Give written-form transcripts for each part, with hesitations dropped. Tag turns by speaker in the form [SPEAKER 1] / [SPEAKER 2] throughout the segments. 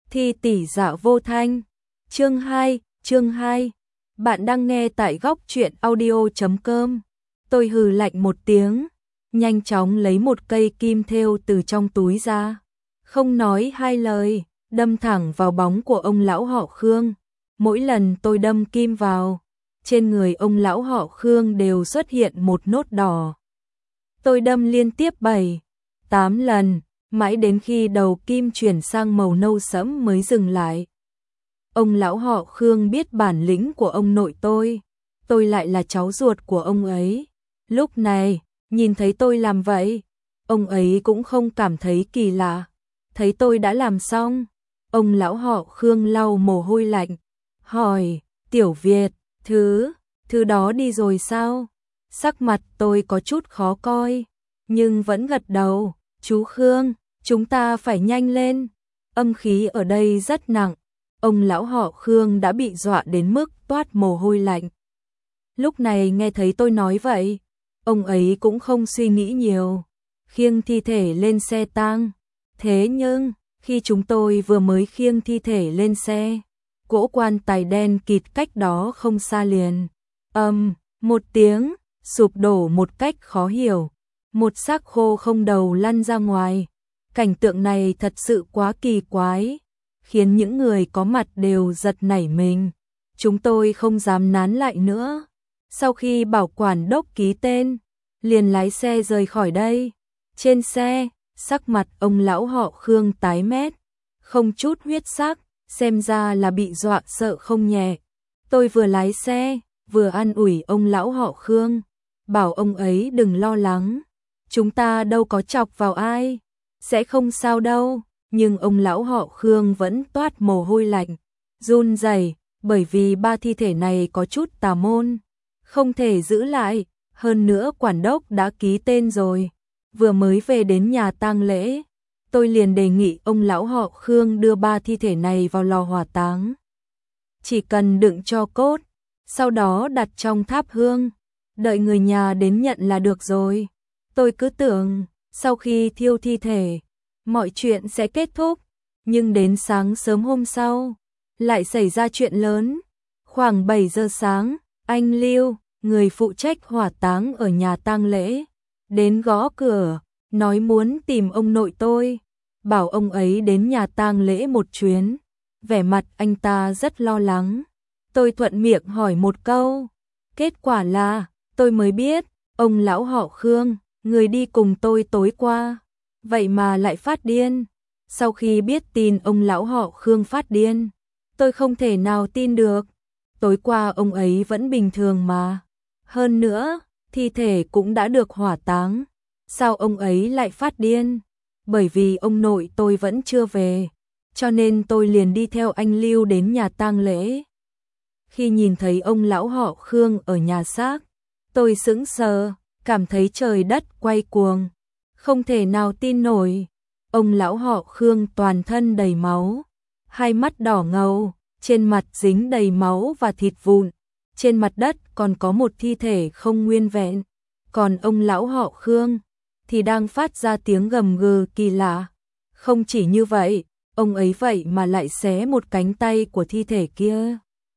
[SPEAKER 1] Thi tỷ dạ vô thanh. Chương 2. Bạn đang nghe tại góc truyện audio.com. Tôi hừ lạnh một tiếng, nhanh chóng lấy một cây kim thêu từ trong túi ra. Không nói hai lời, đâm thẳng vào bóng của ông lão họ Khương. Mỗi lần tôi đâm kim vào, trên người ông lão họ Khương đều xuất hiện một nốt đỏ. Tôi đâm liên tiếp 7-8 lần, mãi đến khi đầu kim chuyển sang màu nâu sẫm mới dừng lại. Ông lão họ Khương biết bản lĩnh của ông nội tôi lại là cháu ruột của ông ấy. Lúc này, nhìn thấy tôi làm vậy, ông ấy cũng không cảm thấy kỳ lạ. Thấy tôi đã làm xong, ông lão họ Khương lau mồ hôi lạnh, hỏi, Tiểu Việt, thứ đó đi rồi sao? Sắc mặt tôi có chút khó coi, nhưng vẫn gật đầu, chú Khương, chúng ta phải nhanh lên, âm khí ở đây rất nặng. Ông lão họ Khương đã bị dọa đến mức toát mồ hôi lạnh. Lúc này nghe thấy tôi nói vậy, ông ấy cũng không suy nghĩ nhiều, khiêng thi thể lên xe tang. Thế nhưng, khi chúng tôi vừa mới khiêng thi thể lên xe, cỗ quan tài đen kịt cách đó không xa liền, một tiếng, sụp đổ một cách khó hiểu, một xác khô không đầu lăn ra ngoài. Cảnh tượng này thật sự quá kỳ quái, khiến những người có mặt đều giật nảy mình. Chúng tôi không dám nán lại nữa. Sau khi bảo quản đốc ký tên, liền lái xe rời khỏi đây. Trên xe, sắc mặt ông lão họ Khương tái mét, không chút huyết sắc, xem ra là bị dọa sợ không nhẹ. Tôi vừa lái xe, vừa an ủi ông lão họ Khương, bảo ông ấy đừng lo lắng, chúng ta đâu có chọc vào ai, sẽ không sao đâu. Nhưng ông lão họ Khương vẫn toát mồ hôi lạnh, run rẩy, bởi vì ba thi thể này có chút tà môn, không thể giữ lại, hơn nữa quản đốc đã ký tên rồi. Vừa mới về đến nhà tang lễ, tôi liền đề nghị ông lão họ Khương đưa ba thi thể này vào lò hỏa táng. Chỉ cần đựng tro cốt, sau đó đặt trong tháp hương, đợi người nhà đến nhận là được rồi. Tôi cứ tưởng, sau khi thiêu thi thể, mọi chuyện sẽ kết thúc, nhưng đến sáng sớm hôm sau, lại xảy ra chuyện lớn. Khoảng 7 giờ sáng, anh Lưu, người phụ trách hỏa táng ở nhà tang lễ, đến gõ cửa, nói muốn tìm ông nội tôi, bảo ông ấy đến nhà tang lễ một chuyến. Vẻ mặt anh ta rất lo lắng. Tôi thuận miệng hỏi một câu, kết quả là, tôi mới biết, ông lão họ Khương, người đi cùng tôi tối qua, vậy mà lại phát điên. Sau khi biết tin ông lão họ Khương phát điên, tôi không thể nào tin được. Tối qua ông ấy vẫn bình thường mà. Hơn nữa, thi thể cũng đã được hỏa táng. Sao ông ấy lại phát điên? Bởi vì ông nội tôi vẫn chưa về, cho nên tôi liền đi theo anh Lưu đến nhà tang lễ. Khi nhìn thấy ông lão họ Khương ở nhà xác, tôi sững sờ, cảm thấy trời đất quay cuồng. Không thể nào tin nổi, ông lão họ Khương toàn thân đầy máu, hai mắt đỏ ngầu, trên mặt dính đầy máu và thịt vụn, trên mặt đất còn có một thi thể không nguyên vẹn, còn ông lão họ Khương thì đang phát ra tiếng gầm gừ kỳ lạ. Không chỉ như vậy, ông ấy vậy mà lại xé một cánh tay của thi thể kia.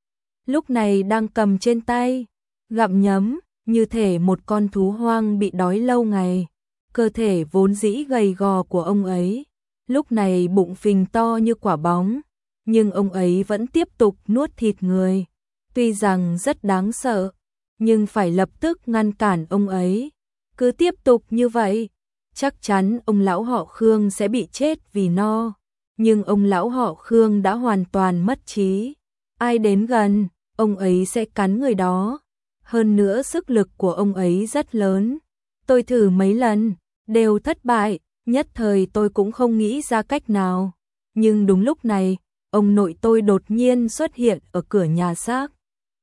[SPEAKER 1] Lúc này đang cầm trên tay, gặm nhấm, như thể một con thú hoang bị đói lâu ngày. Cơ thể vốn dĩ gầy gò của ông ấy, lúc này bụng phình to như quả bóng, nhưng ông ấy vẫn tiếp tục nuốt thịt người. Tuy rằng rất đáng sợ, nhưng phải lập tức ngăn cản ông ấy. Cứ tiếp tục như vậy, chắc chắn ông lão họ Khương sẽ bị chết vì no. Nhưng ông lão họ Khương đã hoàn toàn mất trí. Ai đến gần, ông ấy sẽ cắn người đó. Hơn nữa sức lực của ông ấy rất lớn. Tôi thử mấy lần, đều thất bại, nhất thời tôi cũng không nghĩ ra cách nào. Nhưng đúng lúc này, ông nội tôi đột nhiên xuất hiện ở cửa nhà xác.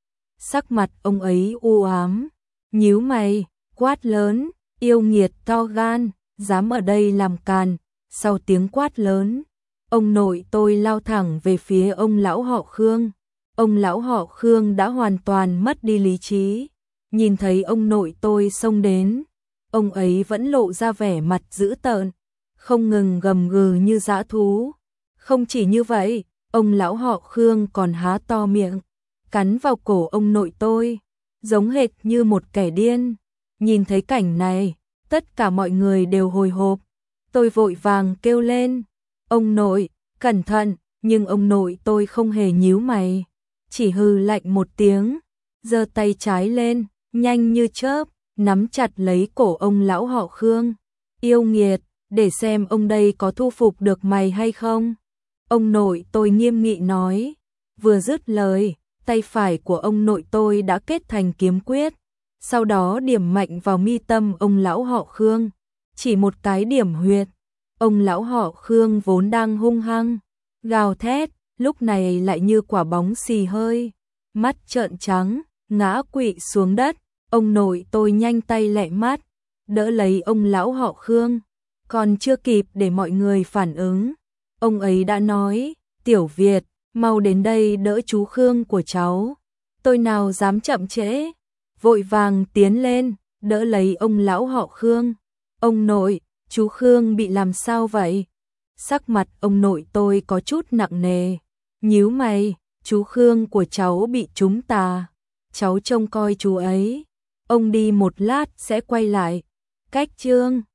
[SPEAKER 1] Sắc mặt ông ấy u ám, nhíu mày, quát lớn, yêu nghiệt to gan, dám ở đây làm càn. Sau tiếng quát lớn, ông nội tôi lao thẳng về phía ông lão họ Khương. Ông lão họ Khương đã hoàn toàn mất đi lý trí. Nhìn thấy ông nội tôi xông đến, ông ấy vẫn lộ ra vẻ mặt dữ tợn, không ngừng gầm gừ như dã thú. Không chỉ như vậy, ông lão họ Khương còn há to miệng, cắn vào cổ ông nội tôi, giống hệt như một kẻ điên. Nhìn thấy cảnh này, tất cả mọi người đều hồi hộp. Tôi vội vàng kêu lên, ông nội, cẩn thận, nhưng ông nội tôi không hề nhíu mày, chỉ hừ lạnh một tiếng, giơ tay trái lên, nhanh như chớp, nắm chặt lấy cổ ông lão họ Khương. Yêu nghiệt, để xem ông đây có thu phục được mày hay không. Ông nội tôi nghiêm nghị nói, vừa dứt lời, tay phải của ông nội tôi đã kết thành kiếm quyết, sau đó điểm mạnh vào mi tâm ông lão họ Khương, chỉ một cái điểm huyệt. Ông lão họ Khương vốn đang hung hăng, gào thét, lúc này lại như quả bóng xì hơi, mắt trợn trắng, ngã quỵ xuống đất. Ông nội tôi nhanh tay lẹ mắt, đỡ lấy ông lão họ Khương, còn chưa kịp để mọi người phản ứng, ông ấy đã nói, Tiểu Việt, mau đến đây đỡ chú Khương của cháu. Tôi nào dám chậm trễ, vội vàng tiến lên, đỡ lấy ông lão họ Khương. Ông nội, chú Khương bị làm sao vậy? Sắc mặt ông nội tôi có chút nặng nề, nhíu mày, chú Khương của cháu bị trúng tà, cháu trông coi chú ấy. Ông đi một lát sẽ quay lại. Cách chương